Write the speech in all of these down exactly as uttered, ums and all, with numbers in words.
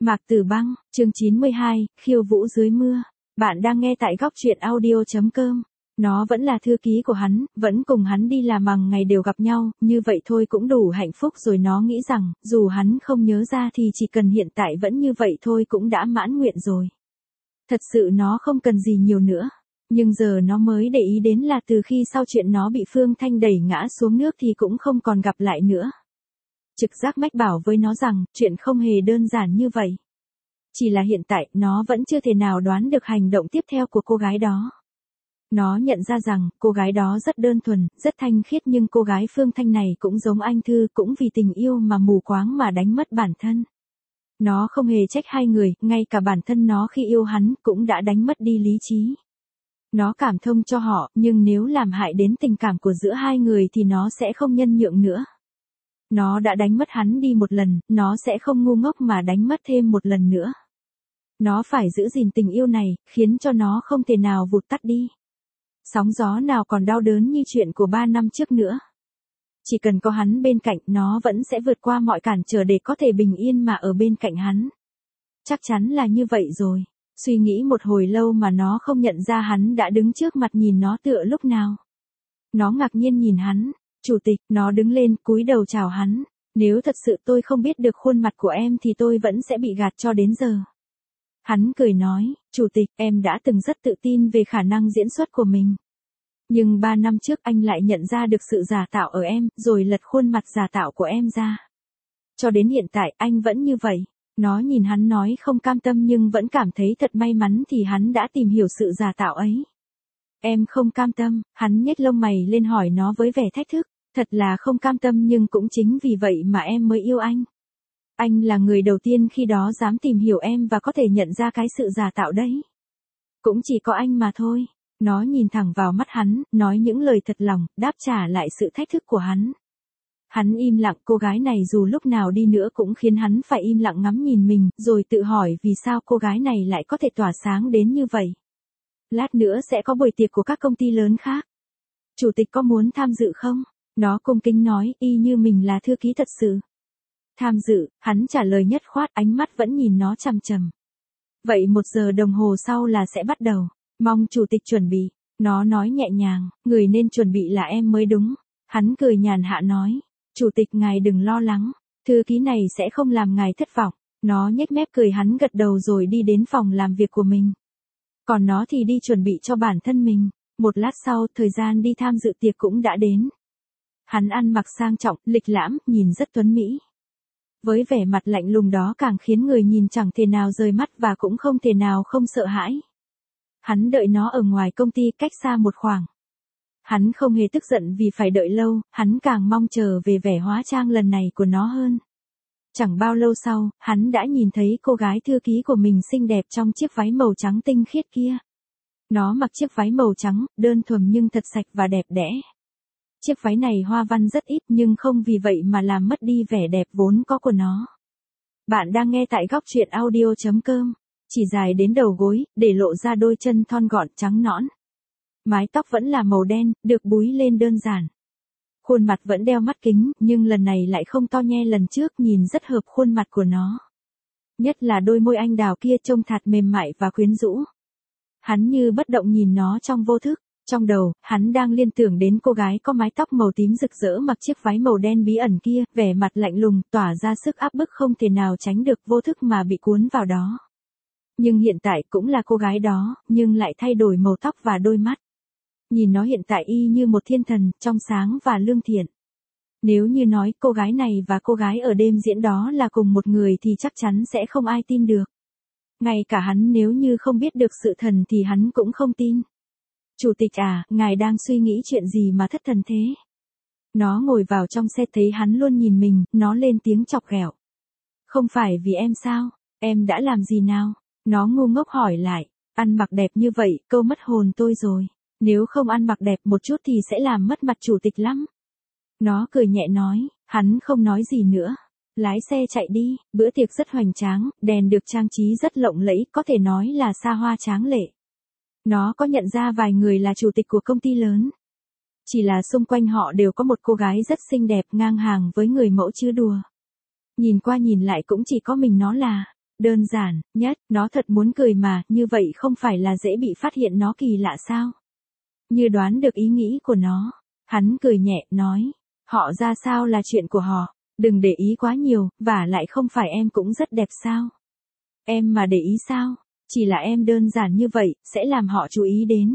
Mạc Tử Băng, chương chín mươi hai, khiêu vũ dưới mưa. Bạn đang nghe tại góc truyện audio chấm com. Nó vẫn là thư ký của hắn, vẫn cùng hắn đi làm hàng ngày đều gặp nhau, như vậy thôi cũng đủ hạnh phúc rồi. Nó nghĩ rằng, dù hắn không nhớ ra thì chỉ cần hiện tại vẫn như vậy thôi cũng đã mãn nguyện rồi. Thật sự nó không cần gì nhiều nữa. Nhưng giờ nó mới để ý đến là từ khi sau chuyện nó bị Phương Thanh đẩy ngã xuống nước thì cũng không còn gặp lại nữa. Trực giác mách bảo với nó rằng, chuyện không hề đơn giản như vậy. Chỉ là hiện tại, nó vẫn chưa thể nào đoán được hành động tiếp theo của cô gái đó. Nó nhận ra rằng, cô gái đó rất đơn thuần, rất thanh khiết, nhưng cô gái Phương Thanh này cũng giống anh Thư, cũng vì tình yêu mà mù quáng mà đánh mất bản thân. Nó không hề trách hai người, ngay cả bản thân nó khi yêu hắn, cũng đã đánh mất đi lý trí. Nó cảm thông cho họ, nhưng nếu làm hại đến tình cảm của giữa hai người thì nó sẽ không nhân nhượng nữa. Nó đã đánh mất hắn đi một lần, nó sẽ không ngu ngốc mà đánh mất thêm một lần nữa. Nó phải giữ gìn tình yêu này, khiến cho nó không thể nào vụt tắt đi. Sóng gió nào còn đau đớn như chuyện của ba năm trước nữa. Chỉ cần có hắn bên cạnh, nó vẫn sẽ vượt qua mọi cản trở để có thể bình yên mà ở bên cạnh hắn. Chắc chắn là như vậy rồi. Suy nghĩ một hồi lâu mà nó không nhận ra hắn đã đứng trước mặt nhìn nó tựa lúc nào. Nó ngạc nhiên nhìn hắn. Chủ tịch, nó đứng lên, cúi đầu chào hắn. Nếu thật sự tôi không biết được khuôn mặt của em thì tôi vẫn sẽ bị gạt cho đến giờ. Hắn cười nói, chủ tịch, em đã từng rất tự tin về khả năng diễn xuất của mình. Nhưng ba năm trước anh lại nhận ra được sự giả tạo ở em, rồi lật khuôn mặt giả tạo của em ra. Cho đến hiện tại anh vẫn như vậy. Nó nhìn hắn nói không cam tâm nhưng vẫn cảm thấy thật may mắn thì hắn đã tìm hiểu sự giả tạo ấy. Em không cam tâm, hắn nhếch lông mày lên hỏi nó với vẻ thách thức. Thật là không cam tâm nhưng cũng chính vì vậy mà em mới yêu anh. Anh là người đầu tiên khi đó dám tìm hiểu em và có thể nhận ra cái sự giả tạo đấy. Cũng chỉ có anh mà thôi. Nó nhìn thẳng vào mắt hắn, nói những lời thật lòng, đáp trả lại sự thách thức của hắn. Hắn im lặng, cô gái này dù lúc nào đi nữa cũng khiến hắn phải im lặng ngắm nhìn mình, rồi tự hỏi vì sao cô gái này lại có thể tỏa sáng đến như vậy. Lát nữa sẽ có buổi tiệc của các công ty lớn khác. Chủ tịch có muốn tham dự không? Nó cung kính nói, y như mình là thư ký thật sự. Tham dự, hắn trả lời nhất khoát, ánh mắt vẫn nhìn nó chằm chằm. Vậy một giờ đồng hồ sau là sẽ bắt đầu. Mong chủ tịch chuẩn bị. Nó nói nhẹ nhàng, người nên chuẩn bị là em mới đúng. Hắn cười nhàn hạ nói, chủ tịch ngài đừng lo lắng. Thư ký này sẽ không làm ngài thất vọng. Nó nhếch mép cười, hắn gật đầu rồi đi đến phòng làm việc của mình. Còn nó thì đi chuẩn bị cho bản thân mình. Một lát sau, thời gian đi tham dự tiệc cũng đã đến. Hắn ăn mặc sang trọng, lịch lãm, nhìn rất tuấn mỹ. Với vẻ mặt lạnh lùng đó càng khiến người nhìn chẳng thể nào rời mắt và cũng không thể nào không sợ hãi. Hắn đợi nó ở ngoài công ty cách xa một khoảng. Hắn không hề tức giận vì phải đợi lâu, hắn càng mong chờ về vẻ hóa trang lần này của nó hơn. Chẳng bao lâu sau, hắn đã nhìn thấy cô gái thư ký của mình xinh đẹp trong chiếc váy màu trắng tinh khiết kia. Nó mặc chiếc váy màu trắng, đơn thuần nhưng thật sạch và đẹp đẽ. Chiếc váy này hoa văn rất ít nhưng không vì vậy mà làm mất đi vẻ đẹp vốn có của nó. Bạn đang nghe tại góc truyện audio chấm com. Chỉ dài đến đầu gối, để lộ ra đôi chân thon gọn trắng nõn. Mái tóc vẫn là màu đen, được búi lên đơn giản. Khuôn mặt vẫn đeo mắt kính, nhưng lần này lại không to nhe lần trước, nhìn rất hợp khuôn mặt của nó. Nhất là đôi môi anh đào kia trông thật mềm mại và quyến rũ. Hắn như bất động nhìn nó trong vô thức. Trong đầu, hắn đang liên tưởng đến cô gái có mái tóc màu tím rực rỡ mặc chiếc váy màu đen bí ẩn kia, vẻ mặt lạnh lùng, tỏa ra sức áp bức không thể nào tránh được, vô thức mà bị cuốn vào đó. Nhưng hiện tại cũng là cô gái đó, nhưng lại thay đổi màu tóc và đôi mắt. Nhìn nó hiện tại y như một thiên thần, trong sáng và lương thiện. Nếu như nói cô gái này và cô gái ở đêm diễn đó là cùng một người thì chắc chắn sẽ không ai tin được. Ngay cả hắn nếu như không biết được sự thần thì hắn cũng không tin. Chủ tịch à, ngài đang suy nghĩ chuyện gì mà thất thần thế? Nó ngồi vào trong xe thấy hắn luôn nhìn mình, nó lên tiếng chọc ghẹo. Không phải vì em sao? Em đã làm gì nào? Nó ngu ngốc hỏi lại. Ăn mặc đẹp như vậy, câu mất hồn tôi rồi. Nếu không ăn mặc đẹp một chút thì sẽ làm mất mặt chủ tịch lắm. Nó cười nhẹ nói, hắn không nói gì nữa. Lái xe chạy đi, bữa tiệc rất hoành tráng, đèn được trang trí rất lộng lẫy, có thể nói là xa hoa tráng lệ. Nó có nhận ra vài người là chủ tịch của công ty lớn. Chỉ là xung quanh họ đều có một cô gái rất xinh đẹp ngang hàng với người mẫu chứ đùa. Nhìn qua nhìn lại cũng chỉ có mình nó là đơn giản, nhất, nó thật muốn cười mà, như vậy không phải là dễ bị phát hiện nó kỳ lạ sao? Như đoán được ý nghĩ của nó. Hắn cười nhẹ, nói. Họ ra sao là chuyện của họ, đừng để ý quá nhiều, và lại không phải em cũng rất đẹp sao? Em mà để ý sao? Chỉ là em đơn giản như vậy, sẽ làm họ chú ý đến.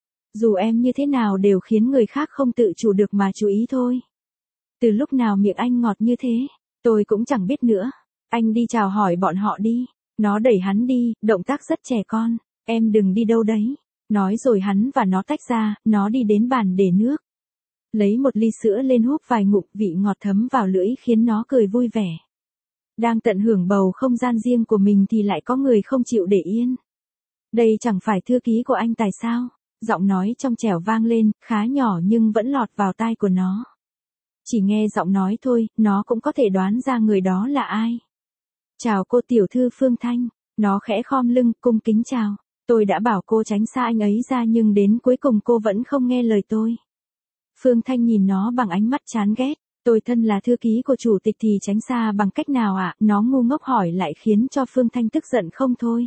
Dù em như thế nào đều khiến người khác không tự chủ được mà chú ý thôi. Từ lúc nào miệng anh ngọt như thế, tôi cũng chẳng biết nữa. Anh đi chào hỏi bọn họ đi. Nó đẩy hắn đi, động tác rất trẻ con. Em đừng đi đâu đấy. Nói rồi hắn và nó tách ra, nó đi đến bàn để nước. Lấy một ly sữa lên húp vài ngụm, vị ngọt thấm vào lưỡi khiến nó cười vui vẻ. Đang tận hưởng bầu không gian riêng của mình thì lại có người không chịu để yên. Đây chẳng phải thư ký của anh Tài sao? Giọng nói trong trẻo vang lên, khá nhỏ nhưng vẫn lọt vào tai của nó. Chỉ nghe giọng nói thôi, nó cũng có thể đoán ra người đó là ai. Chào cô tiểu thư Phương Thanh. Nó khẽ khom lưng, cung kính chào. Tôi đã bảo cô tránh xa anh ấy ra nhưng đến cuối cùng cô vẫn không nghe lời tôi. Phương Thanh nhìn nó bằng ánh mắt chán ghét. Tôi thân là thư ký của chủ tịch thì tránh xa bằng cách nào ạ? À? Nó ngu ngốc hỏi lại khiến cho Phương Thanh tức giận không thôi.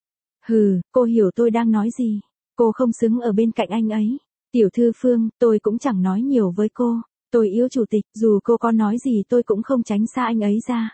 Hừ, cô hiểu tôi đang nói gì. Cô không xứng ở bên cạnh anh ấy. Tiểu thư Phương, tôi cũng chẳng nói nhiều với cô. Tôi yêu chủ tịch, dù cô có nói gì tôi cũng không tránh xa anh ấy ra.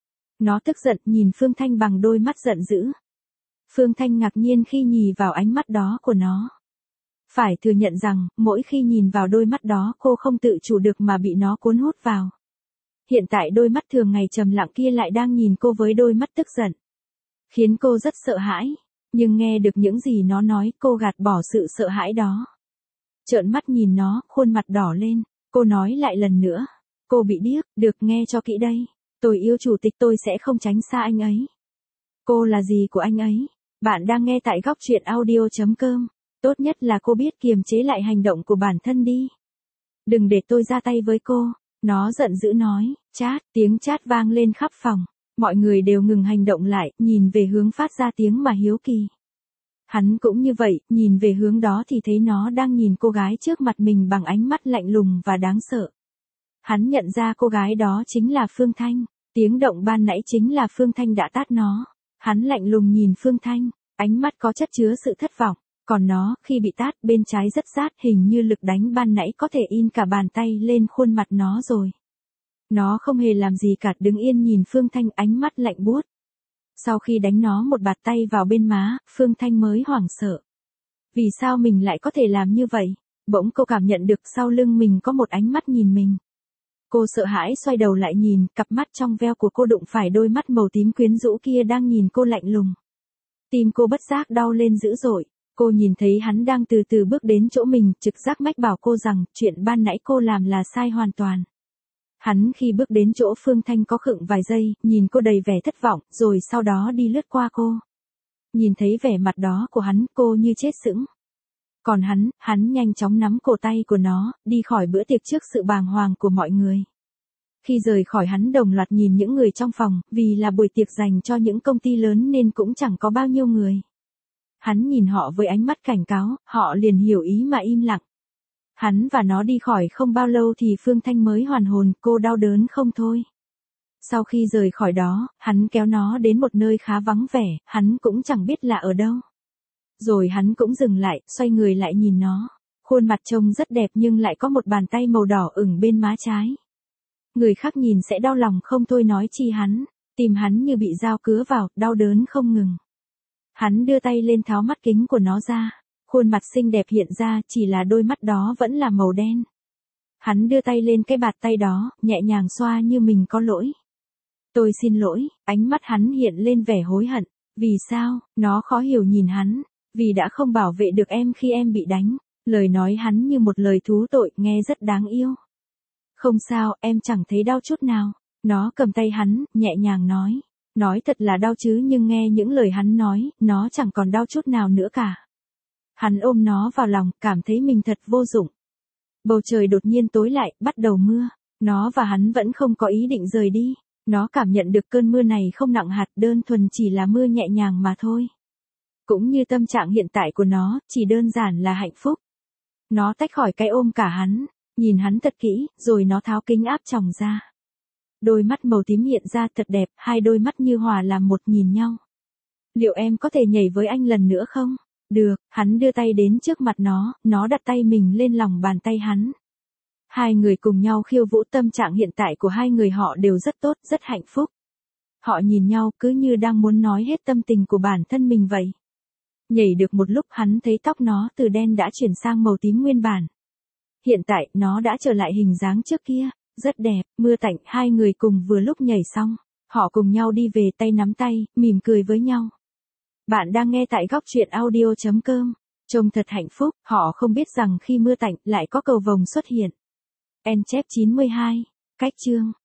Nó tức giận nhìn Phương Thanh bằng đôi mắt giận dữ. Phương Thanh ngạc nhiên khi nhìn vào ánh mắt đó của nó. Phải thừa nhận rằng, mỗi khi nhìn vào đôi mắt đó cô không tự chủ được mà bị nó cuốn hút vào. Hiện tại đôi mắt thường ngày trầm lặng kia lại đang nhìn cô với đôi mắt tức giận. Khiến cô rất sợ hãi. Nhưng nghe được những gì nó nói, cô gạt bỏ sự sợ hãi đó. Trợn mắt nhìn nó, khuôn mặt đỏ lên. Cô nói lại lần nữa. Cô bị điếc, được nghe cho kỹ đây. Tôi yêu chủ tịch, tôi sẽ không tránh xa anh ấy. Cô là gì của anh ấy? Bạn đang nghe tại góc truyện audio chấm com. Tốt nhất là cô biết kiềm chế lại hành động của bản thân đi. Đừng để tôi ra tay với cô. Nó giận dữ nói. Chát, tiếng chát vang lên khắp phòng. Mọi người đều ngừng hành động lại, nhìn về hướng phát ra tiếng mà hiếu kỳ. Hắn cũng như vậy, nhìn về hướng đó thì thấy nó đang nhìn cô gái trước mặt mình bằng ánh mắt lạnh lùng và đáng sợ. Hắn nhận ra cô gái đó chính là Phương Thanh. Tiếng động ban nãy chính là Phương Thanh đã tát nó. Hắn lạnh lùng nhìn Phương Thanh, ánh mắt có chất chứa sự thất vọng. Còn nó, khi bị tát bên trái rất rát, hình như lực đánh ban nãy có thể in cả bàn tay lên khuôn mặt nó rồi. Nó không hề làm gì cả, đứng yên nhìn Phương Thanh, ánh mắt lạnh buốt. Sau khi đánh nó một bạt tay vào bên má, Phương Thanh mới hoảng sợ. Vì sao mình lại có thể làm như vậy? Bỗng cô cảm nhận được sau lưng mình có một ánh mắt nhìn mình. Cô sợ hãi xoay đầu lại nhìn, cặp mắt trong veo của cô đụng phải đôi mắt màu tím quyến rũ kia đang nhìn cô lạnh lùng. Tim cô bất giác đau lên dữ dội. Cô nhìn thấy hắn đang từ từ bước đến chỗ mình, trực giác mách bảo cô rằng chuyện ban nãy cô làm là sai hoàn toàn. Hắn khi bước đến chỗ Phương Thanh có khựng vài giây, nhìn cô đầy vẻ thất vọng, rồi sau đó đi lướt qua cô. Nhìn thấy vẻ mặt đó của hắn, cô như chết sững. Còn hắn, hắn nhanh chóng nắm cổ tay của nó, đi khỏi bữa tiệc trước sự bàng hoàng của mọi người. Khi rời khỏi hắn đồng loạt nhìn những người trong phòng, vì là buổi tiệc dành cho những công ty lớn nên cũng chẳng có bao nhiêu người. Hắn nhìn họ với ánh mắt cảnh cáo, họ liền hiểu ý mà im lặng. Hắn và nó đi khỏi không bao lâu thì Phương Thanh mới hoàn hồn, cô đau đớn không thôi. Sau khi rời khỏi đó, hắn kéo nó đến một nơi khá vắng vẻ, hắn cũng chẳng biết là ở đâu. Rồi hắn cũng dừng lại, xoay người lại nhìn nó. Khuôn mặt trông rất đẹp nhưng lại có một bàn tay màu đỏ ửng bên má trái. Người khác nhìn sẽ đau lòng không thôi nói chi hắn, tim hắn như bị dao cứa vào, đau đớn không ngừng. Hắn đưa tay lên tháo mắt kính của nó ra. Khuôn mặt xinh đẹp hiện ra, chỉ là đôi mắt đó vẫn là màu đen. Hắn đưa tay lên cái bạt tay đó, nhẹ nhàng xoa như mình có lỗi. Tôi xin lỗi, ánh mắt hắn hiện lên vẻ hối hận. Vì sao? Nó khó hiểu nhìn hắn. Vì đã không bảo vệ được em khi em bị đánh. Lời nói hắn như một lời thú tội, nghe rất đáng yêu. Không sao, em chẳng thấy đau chút nào. Nó cầm tay hắn, nhẹ nhàng nói. Nói thật là đau chứ nhưng nghe những lời hắn nói, nó chẳng còn đau chút nào nữa cả. Hắn ôm nó vào lòng, cảm thấy mình thật vô dụng. Bầu trời đột nhiên tối lại, bắt đầu mưa. Nó và hắn vẫn không có ý định rời đi. Nó cảm nhận được cơn mưa này không nặng hạt, đơn thuần chỉ là mưa nhẹ nhàng mà thôi. Cũng như tâm trạng hiện tại của nó, chỉ đơn giản là hạnh phúc. Nó tách khỏi cái ôm cả hắn, nhìn hắn thật kỹ, rồi nó tháo kính áp tròng ra. Đôi mắt màu tím hiện ra thật đẹp, hai đôi mắt như hòa làm một nhìn nhau. Liệu em có thể nhảy với anh lần nữa không? Được, hắn đưa tay đến trước mặt nó, nó đặt tay mình lên lòng bàn tay hắn. Hai người cùng nhau khiêu vũ, tâm trạng hiện tại của hai người họ đều rất tốt, rất hạnh phúc. Họ nhìn nhau cứ như đang muốn nói hết tâm tình của bản thân mình vậy. Nhảy được một lúc hắn thấy tóc nó từ đen đã chuyển sang màu tím nguyên bản. Hiện tại nó đã trở lại hình dáng trước kia, rất đẹp, mưa tạnh, hai người cùng vừa lúc nhảy xong. Họ cùng nhau đi về tay nắm tay, mỉm cười với nhau. Bạn đang nghe tại góc truyện audio chấm com. Trông thật hạnh phúc, họ không biết rằng khi mưa tạnh lại có cầu vồng xuất hiện. En chép chín mươi hai, cách chương.